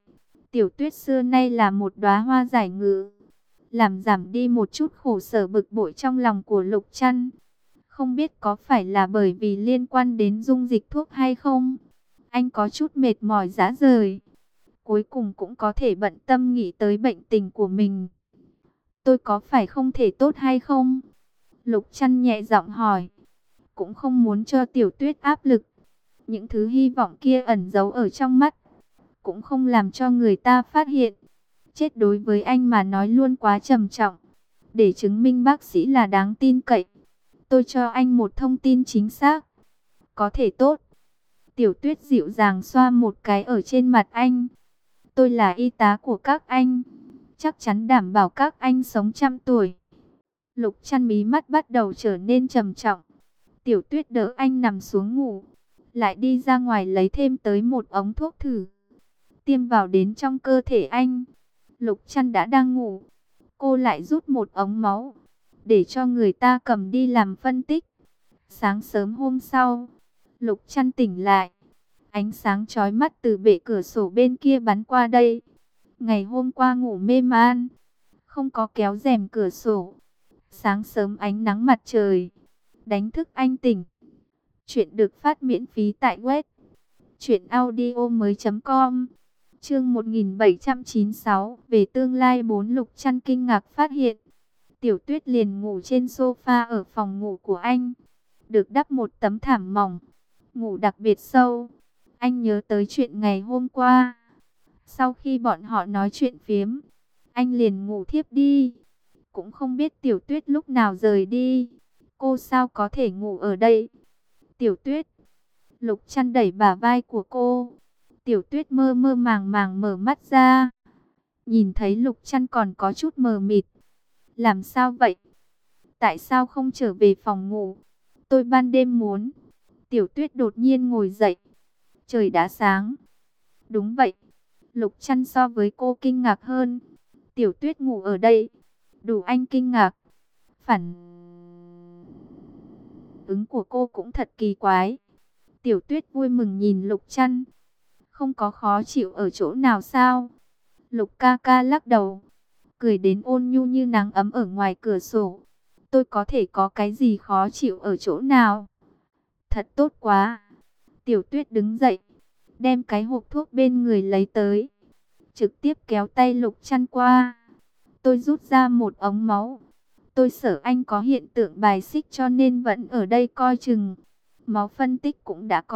Tiểu Tuyết xưa nay là một đóa hoa giải ngữ, làm giảm đi một chút khổ sở bực bội trong lòng của Lục Trăn. Không biết có phải là bởi vì liên quan đến dung dịch thuốc hay không? Anh có chút mệt mỏi rã rời. Cuối cùng cũng có thể bận tâm nghĩ tới bệnh tình của mình. Tôi có phải không thể tốt hay không? Lục Trăn nhẹ giọng hỏi. Cũng không muốn cho Tiểu Tuyết áp lực. Những thứ hy vọng kia ẩn giấu ở trong mắt, cũng không làm cho người ta phát hiện. Chết đối với anh mà nói luôn quá trầm trọng. Để chứng minh bác sĩ là đáng tin cậy, tôi cho anh một thông tin chính xác. Có thể tốt. Tiểu Tuyết dịu dàng xoa một cái ở trên mặt anh. Tôi là y tá của các anh, chắc chắn đảm bảo các anh sống 100 tuổi. Lục Trăn mí mắt bắt đầu trở nên trầm trọng. Tiểu Tuyết đỡ anh nằm xuống ngủ, lại đi ra ngoài lấy thêm tới một ống thuốc thử, tiêm vào đến trong cơ thể anh. Lục Trăn đã đang ngủ, cô lại rút một ống máu, để cho người ta cầm đi làm phân tích. Sáng sớm hôm sau, Lục Trăn tỉnh lại. Ánh sáng chói mắt từ bệ cửa sổ bên kia bắn qua đây. Ngày hôm qua ngủ mê man, không có kéo rèm cửa sổ. Sáng sớm ánh nắng mặt trời đánh thức anh tỉnh. Chuyện được phát miễn phí tại web truyệnaudiomoi.com. Chương 1796, về tương lai 4. Lục Trăn kinh ngạc phát hiện Tiểu Tuyết liền ngủ trên sofa ở phòng ngủ của anh, được đắp một tấm thảm mỏng, ngủ đặc biệt sâu. Anh nhớ tới chuyện ngày hôm qua. Sau khi bọn họ nói chuyện phiếm, anh liền ngủ thiếp đi. Cũng không biết Tiểu Tuyết lúc nào rời đi. Cô sao có thể ngủ ở đây? Tiểu Tuyết. Lục Trăn đẩy bả vai của cô. Tiểu Tuyết mơ mơ màng màng mở mắt ra. Nhìn thấy Lục Trăn còn có chút mờ mịt. Làm sao vậy? Tại sao không trở về phòng ngủ? Tôi ban đêm muốn. Tiểu Tuyết đột nhiên ngồi dậy. Trời đã sáng. Đúng vậy. Lục Trăn so với cô kinh ngạc hơn. Tiểu Tuyết ngủ ở đây, đủ anh kinh ngạc. Phản ứng của cô cũng thật kỳ quái. Tiểu Tuyết vui mừng nhìn Lục Trăn. Không có khó chịu ở chỗ nào sao? Lục ca ca lắc đầu, cười đến ôn nhu như nắng ấm ở ngoài cửa sổ. Tôi có thể có cái gì khó chịu ở chỗ nào? Thật tốt quá. Tiểu Tuyết đứng dậy, đem cái hộp thuốc bên người lấy tới, trực tiếp kéo tay Lục Trăn qua. Tôi rút ra một ống máu. Tôi sợ anh có hiện tượng bài xích cho nên vẫn ở đây coi chừng. Máu phân tích cũng đã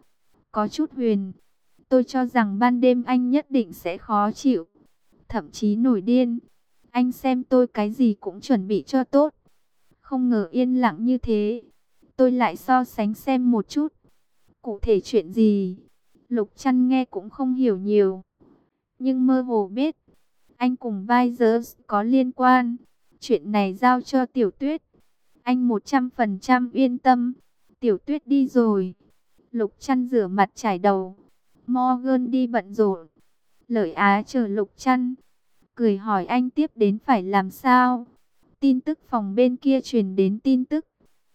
có chút huyền. Tôi cho rằng ban đêm anh nhất định sẽ khó chịu, thậm chí nổi điên. Anh xem tôi cái gì cũng chuẩn bị cho tốt. Không ngờ yên lặng như thế. Tôi lại so sánh xem một chút. Cụ thể chuyện gì? Lục Trăn nghe cũng không hiểu nhiều, nhưng mơ hồ biết anh cùng Visors có liên quan. Chuyện này giao cho Tiểu Tuyết, anh 100% yên tâm. Tiểu Tuyết đi rồi. Lục Trăn rửa mặt chải đầu. Morgan đi bận rộn. Lợi Á chờ Lục Trăn, cười hỏi anh tiếp đến phải làm sao. Tin tức phòng bên kia truyền đến tin tức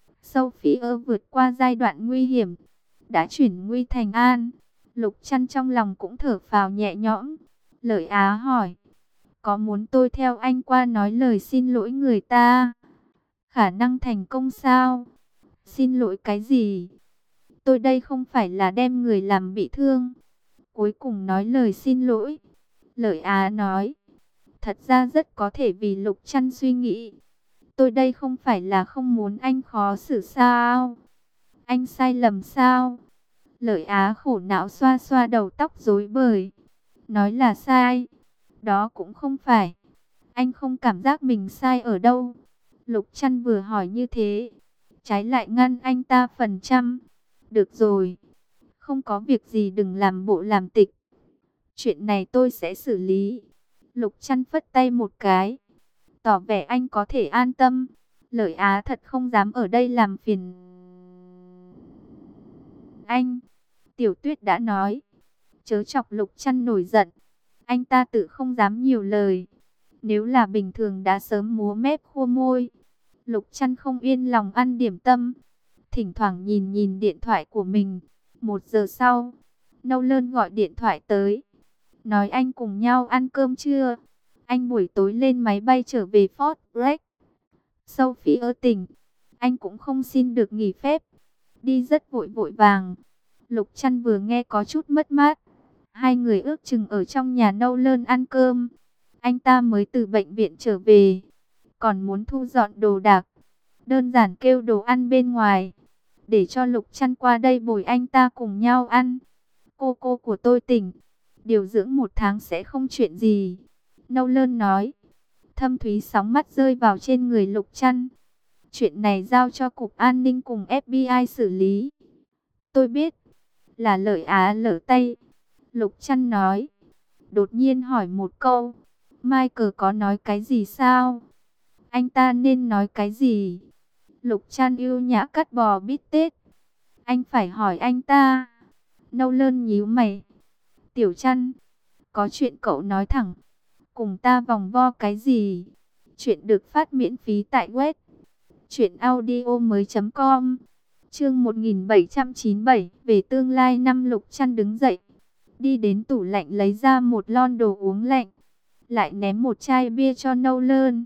Sophia vượt qua giai đoạn nguy hiểm, đã chuyển nguy thành an. Lục Trăn trong lòng cũng thở phào nhẹ nhõm. Lợi Á hỏi, có muốn tôi theo anh qua nói lời xin lỗi người ta? Khả năng thành công sao? Xin lỗi cái gì? Tôi đây không phải là đem người làm bị thương. Cuối cùng nói lời xin lỗi. Lợi Á nói, thật ra rất có thể vì Lục Trăn suy nghĩ. Tôi đây không phải là không muốn anh khó xử sao? Anh sai lầm sao? Lợi Á khổ não xoa xoa đầu tóc rối bời. Nói là sai, đó cũng không phải. Anh không cảm giác mình sai ở đâu. Lục Trăn vừa hỏi như thế, trái lại ngăn anh ta phần trăm. Được rồi, không có việc gì đừng làm bộ làm tịch. Chuyện này tôi sẽ xử lý. Lục Trăn phất tay một cái, tỏ vẻ anh có thể an tâm. Lợi Á thật không dám ở đây làm phiền anh. Tiểu Tuyết đã nói, chớ chọc Lục Trăn nổi giận. Anh ta tự không dám nhiều lời. Nếu là bình thường đã sớm múa mép khua môi. Lục Trăn không yên lòng ăn điểm tâm, thỉnh thoảng nhìn nhìn điện thoại của mình. 1 giờ sau, Nâu Lơn gọi điện thoại tới. nói anh cùng nhau ăn cơm trưa. Anh buổi tối lên máy bay trở về Fort Bragg. Sophie ơ tỉnh, anh cũng không xin được nghỉ phép, đi rất vội vội vàng. Lục Trăn vừa nghe có chút mất mát. Hai người ước chừng ở trong nhà Nolan ăn cơm. Anh ta mới từ bệnh viện trở về, còn muốn thu dọn đồ đạc, đơn giản kêu đồ ăn bên ngoài, để cho Lục Trăn qua đây bồi anh ta cùng nhau ăn. Cô của tôi tỉnh, điều dưỡng 1 tháng sẽ không chuyện gì, Nolan nói. Thâm thúy sóng mắt rơi vào trên người Lục Trăn. Chuyện này giao cho Cục An ninh cùng FBI xử lý. Tôi biết, là lợi Á lỡ tay, Lục Trăn nói. Đột nhiên hỏi một câu, Michael có nói cái gì sao? Anh ta nên nói cái gì? Lục Trăn yêu nhã cắt bò bít tết. Anh phải hỏi anh ta. Nolan nhíu mày. Tiểu Trăn, có chuyện cậu nói thẳng, cùng ta vòng vo cái gì? Chuyện được phát miễn phí tại web truyệnaudiomoi.com. Chương 1797, về tương lai năm. Lục Trăn đứng dậy, đi đến tủ lạnh lấy ra một lon đồ uống lạnh, lại ném một chai bia cho Nolan.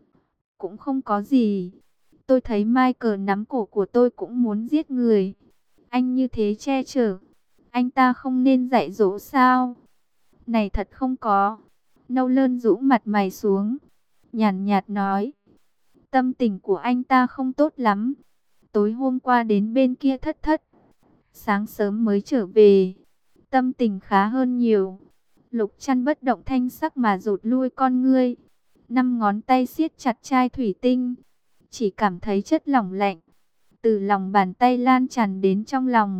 Cũng không có gì. Tôi thấy Michael nắm cổ của tôi cũng muốn giết người. Anh như thế che chở, anh ta không nên dạy dỗ sao? Này thật không có. Nolan rũ mặt mày xuống, nhàn nhạt nói. Tâm tình của anh ta không tốt lắm. Tối hôm qua đến bên kia Thất Thất, sáng sớm mới trở về. Tâm tình khá hơn nhiều. Lục Trăn bất động thanh sắc mà rụt lui con ngươi. 5 ngón tay siết chặt chai thủy tinh, chỉ cảm thấy chất lỏng lạnh từ lòng bàn tay lan tràn đến trong lòng.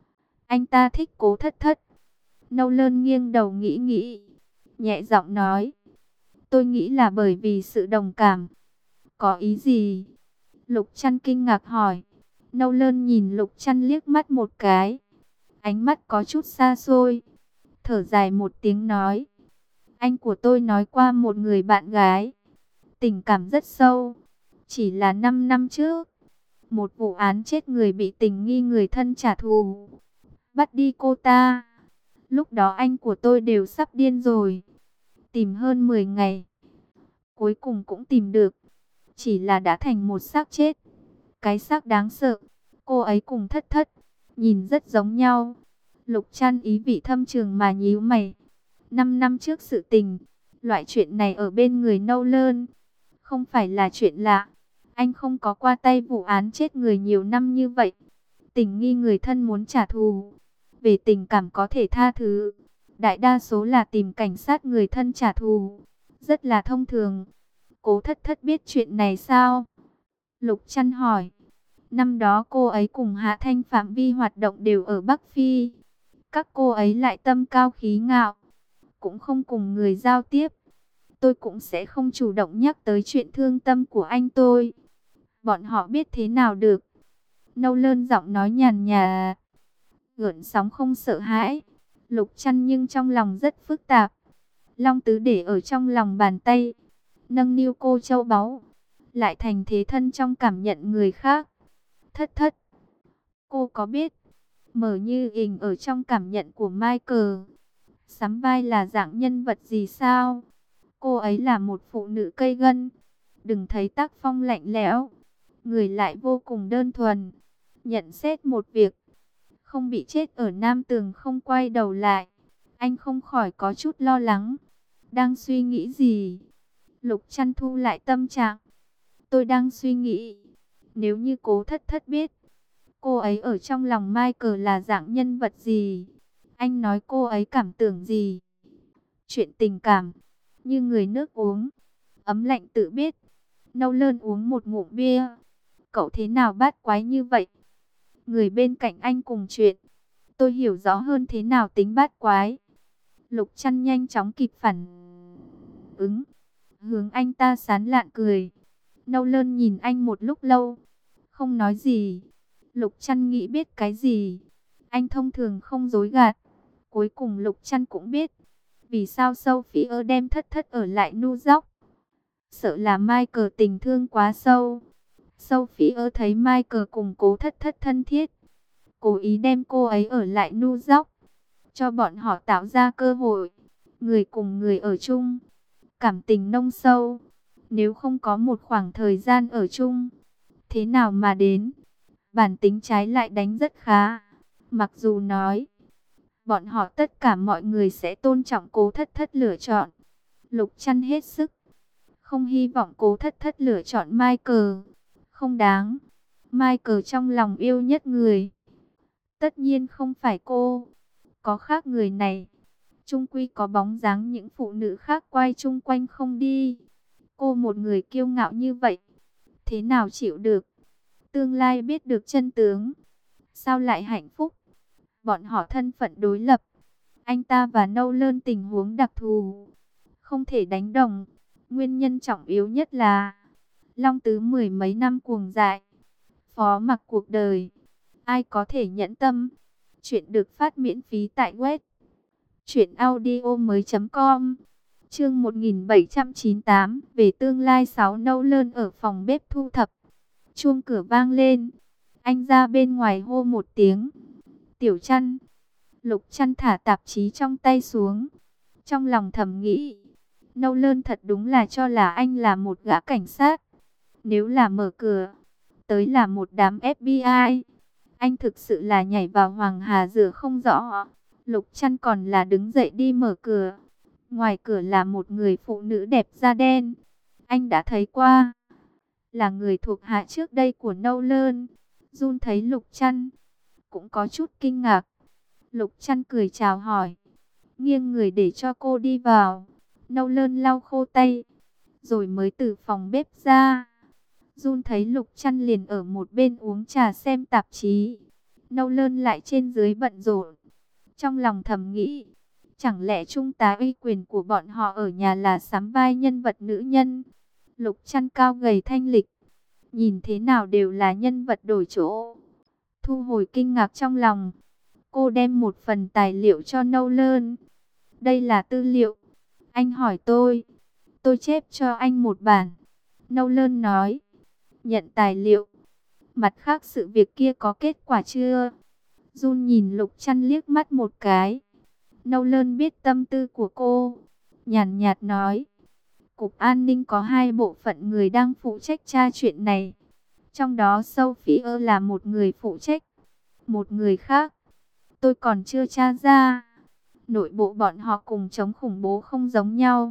Anh ta thích Cố Thất Thất. Nolan nghiêng đầu nghĩ nghĩ, nhẹ giọng nói. Tôi nghĩ là bởi vì sự đồng cảm. Có ý gì? Lục Trăn kinh ngạc hỏi. Nolan nhìn Lục Trăn liếc mắt một cái, ánh mắt có chút xa xôi, thở dài một tiếng nói. Anh của tôi nói qua một người bạn gái, tình cảm rất sâu. Chỉ là 5 năm trước, một vụ án chết người bị tình nghi người thân trả thù, bắt đi cô ta. Lúc đó anh của tôi đều sắp điên rồi. Tìm hơn 10 ngày, cuối cùng cũng tìm được. Chỉ là đã thành một xác chết. Cái xác đáng sợ. Cô ấy cùng Thất Thất nhìn rất giống nhau. Lục Trăn ý vị thâm trường mà nhíu mày. 5 năm trước sự tình, loại chuyện này ở bên người Nolan không phải là chuyện lạ. Anh không có qua tay vụ án chết người nhiều năm như vậy. Tình nghi người thân muốn trả thù, về tình cảm có thể tha thứ. Đại đa số là tìm cảnh sát người thân trả thù, rất là thông thường. Cố Thất Thất biết chuyện này sao? Lục Trăn hỏi. Năm đó cô ấy cùng Hạ Thanh phạm vi hoạt động đều ở Bắc Phi. Các cô ấy lại tâm cao khí ngạo, cũng không cùng người giao tiếp. Tôi cũng sẽ không chủ động nhắc tới chuyện thương tâm của anh tôi. Bọn họ biết thế nào được? Nolan giọng nói nhàn nhạt, gợn sóng không sợ hãi. Lục Trăn nhưng trong lòng rất phức tạp. Long tứ để ở trong lòng bàn tay, nâng niu cô châu báu, lại thành thế thân trong cảm nhận người khác. Thất Thất, cô có biết Mờ Như Ình ở trong cảm nhận của Michael sắm vai là dạng nhân vật gì sao? Cô ấy là một phụ nữ cây gân, đừng thấy tác phong lạnh lẽo, người lại vô cùng đơn thuần. Nhận xét một việc, không bị chết ở Nam Tường không quay đầu lại. Anh không khỏi có chút lo lắng. Đang suy nghĩ gì? Lục Trăn thu lại tâm trạng. Tôi đang suy nghĩ, nếu như Cố Thất Thất biết cô ấy ở trong lòng Michael là dạng nhân vật gì, anh nói cô ấy cảm tưởng gì? Chuyện tình cảm, như người nước uống, ấm lạnh tự biết. Nolan uống một ngụm bia. Cậu thế nào bát quái như vậy? Người bên cạnh anh cùng chuyện, tôi hiểu rõ hơn thế nào tính bát quái. Lục Trăn nhanh chóng kịp phản ứng, hướng anh ta sán lạn cười. Nolan nhìn anh một lúc lâu, không nói gì. Lục Trăn nghĩ biết cái gì. Anh thông thường không dối gạt. Cuối cùng Lục Trăn cũng biết vì sao Sophie đem Thất Thất ở lại New York. Sợ là Michael tình thương quá sâu. Sophie thấy Michael cùng Cố Thất Thất thân thiết, cố ý đem cô ấy ở lại New York, cho bọn họ tạo ra cơ hội. người cùng người ở chung, cảm tình nông sâu. Nếu không có một khoảng thời gian ở chung, thế nào mà đến? Bản tính trái lại đánh rất khá. Mặc dù nói, bọn họ tất cả mọi người sẽ tôn trọng Cố Thất Thất lựa chọn. Lục Trăn hết sức không hy vọng Cố Thất Thất lựa chọn Michael. Không đáng. Michael trong lòng yêu nhất người, tất nhiên không phải cô. Có khác người này, chung quy có bóng dáng những phụ nữ khác quay chung quanh không đi. Cô một người kiêu ngạo như vậy, thế nào chịu được? Tương lai biết được chân tướng, sao lại hạnh phúc? Bọn họ thân phận đối lập, anh ta và Nolan tình huống đặc thù, không thể đánh đồng. Nguyên nhân trọng yếu nhất là Long Tứ mười mấy năm cuồng dại, phó mặc cuộc đời, ai có thể nhẫn tâm? Chuyện được phát miễn phí tại web truyệnaudiomoi.com. Chương 1798, về tương lai 6. Nolan ở phòng bếp thu thập. Chuông cửa vang lên, anh ra bên ngoài hô một tiếng. Tiểu Trăn. Lục Trăn thả tạp chí trong tay xuống, trong lòng thầm nghĩ, Nolan thật đúng là cho là anh là một gã cảnh sát. Nếu là mở cửa tới là một đám FBI, anh thực sự là nhảy vào hoàng hà rửa không rõ. Lục Trăn còn là đứng dậy đi mở cửa. Ngoài cửa là một người phụ nữ đẹp da đen, anh đã thấy qua, là người thuộc hạ trước đây của Nolan. Jun thấy Lục Trăn cũng có chút kinh ngạc. Lục Trăn cười chào hỏi, nghiêng người để cho cô đi vào. Nolan lau khô tay, rồi mới từ phòng bếp ra. Jun thấy Lục Trăn liền ở một bên uống trà xem tạp chí. Nolan lại trên dưới bận rộn. Trong lòng thầm nghĩ, chẳng lẽ trung tá uy quyền của bọn họ ở nhà là sắm vai nhân vật nữ nhân? Lục Trăn cao gầy thanh lịch, nhìn thế nào đều là nhân vật đổi chỗ. Thu hồi kinh ngạc trong lòng, cô đem một phần tài liệu cho Nolan. Đây là tư liệu, anh hỏi tôi chép cho anh một bản. Nolan nói, nhận tài liệu. Mặt khác sự việc kia có kết quả chưa? Jun nhìn Lục Trăn liếc mắt một cái. Nolan biết tâm tư của cô, nhàn nhạt nói, Cục An ninh có 2 bộ phận người đang phụ trách tra chuyện này. Trong đó Sophie là một người phụ trách, một người khác tôi còn chưa tra ra. Nội bộ bọn họ cùng chống khủng bố không giống nhau.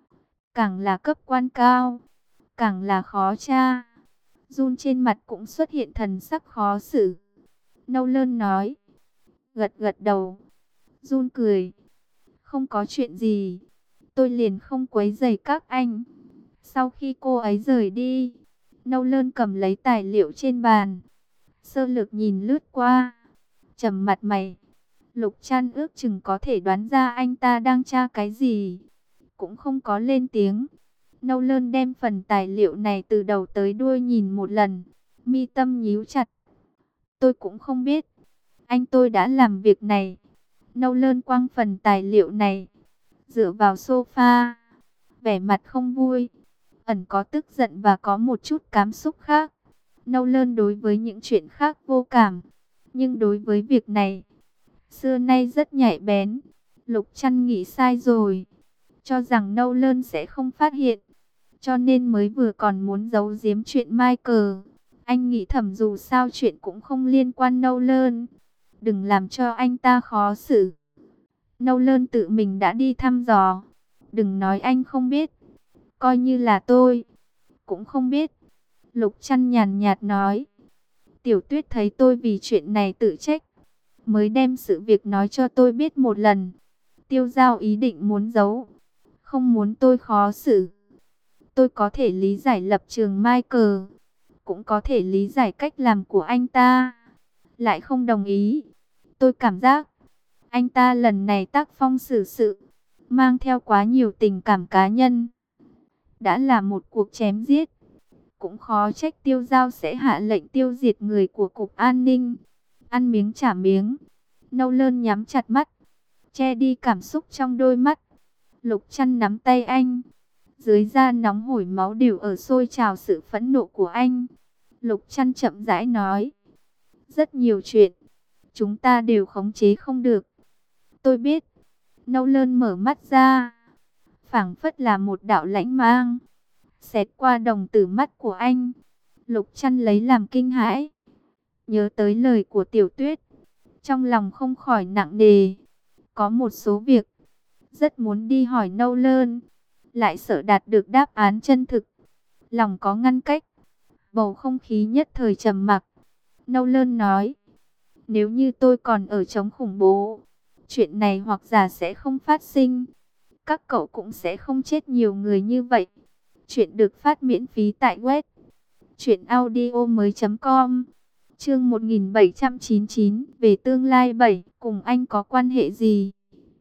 Càng là cấp quan cao, càng là khó tra. Jun trên mặt cũng xuất hiện thần sắc khó xử. Nolan nói, gật gật đầu. Jun cười, không có chuyện gì, tôi liền không quấy rầy các anh. Sau khi cô ấy rời đi, Nolan cầm lấy tài liệu trên bàn, sơ lược nhìn lướt qua, trầm mặt mày. Lục Trăn ước chừng có thể đoán ra anh ta đang tra cái gì, cũng không có lên tiếng. Nolan đem phần tài liệu này từ đầu tới đuôi nhìn một lần, mi tâm nhíu chặt. Tôi cũng không biết, anh tôi đã làm việc này. Nolan quăng phần tài liệu này, dựa vào sofa, vẻ mặt không vui, ẩn có tức giận và có một chút cảm xúc khác. Nolan đối với những chuyện khác vô cảm, nhưng đối với việc này, xưa nay rất nhạy bén. Lục Trăn nghĩ sai rồi, cho rằng Nolan sẽ không phát hiện, cho nên mới vừa còn muốn giấu giếm chuyện Michael. Anh nghĩ thầm dù sao chuyện cũng không liên quan Nolan, đừng làm cho anh ta khó xử. Nolan tự mình đã đi thăm dò, đừng nói anh không biết, coi như là tôi cũng không biết. Lục Trăn nhàn nhạt nói, Tiểu Tuyết thấy tôi vì chuyện này tự trách, mới đem sự việc nói cho tôi biết một lần. Tiêu Giao ý định muốn giấu, không muốn tôi khó xử. Tôi có thể lý giải lập trường Michael, cũng có thể lý giải cách làm của anh ta, lại không đồng ý. Tôi cảm giác anh ta lần này tác phong xử sự mang theo quá nhiều tình cảm cá nhân. Đã là một cuộc chém giết, cũng khó trách Tiêu Giao sẽ hạ lệnh tiêu diệt người của Cục An ninh. Ăn miếng trả miếng. Nolan nhắm chặt mắt, che đi cảm xúc trong đôi mắt. Lục Trăn nắm tay anh, dưới da nóng hổi máu đều ở sôi trào sự phẫn nộ của anh. Lục Trăn chậm rãi nói, rất nhiều chuyện chúng ta đều khống chế không được. Tôi biết, Nolan mở mắt ra, phảng phất là một đạo lãnh mang xẹt qua đồng tử mắt của anh. Lục Trăn lấy làm kinh hãi, nhớ tới lời của Tiểu Tuyết, trong lòng không khỏi nặng nề. Có một số việc rất muốn đi hỏi Nolan, lại sợ đạt được đáp án chân thực, lòng có ngăn cách. Bầu không khí nhất thời trầm mặc. Nolan nói, nếu như tôi còn ở chống khủng bố, chuyện này hoặc giả sẽ không phát sinh, các cậu cũng sẽ không chết nhiều người như vậy. Chuyện được phát miễn phí tại web truyệnaudiomoi.com. Chương 1799, về tương lai 7, cùng anh có quan hệ gì?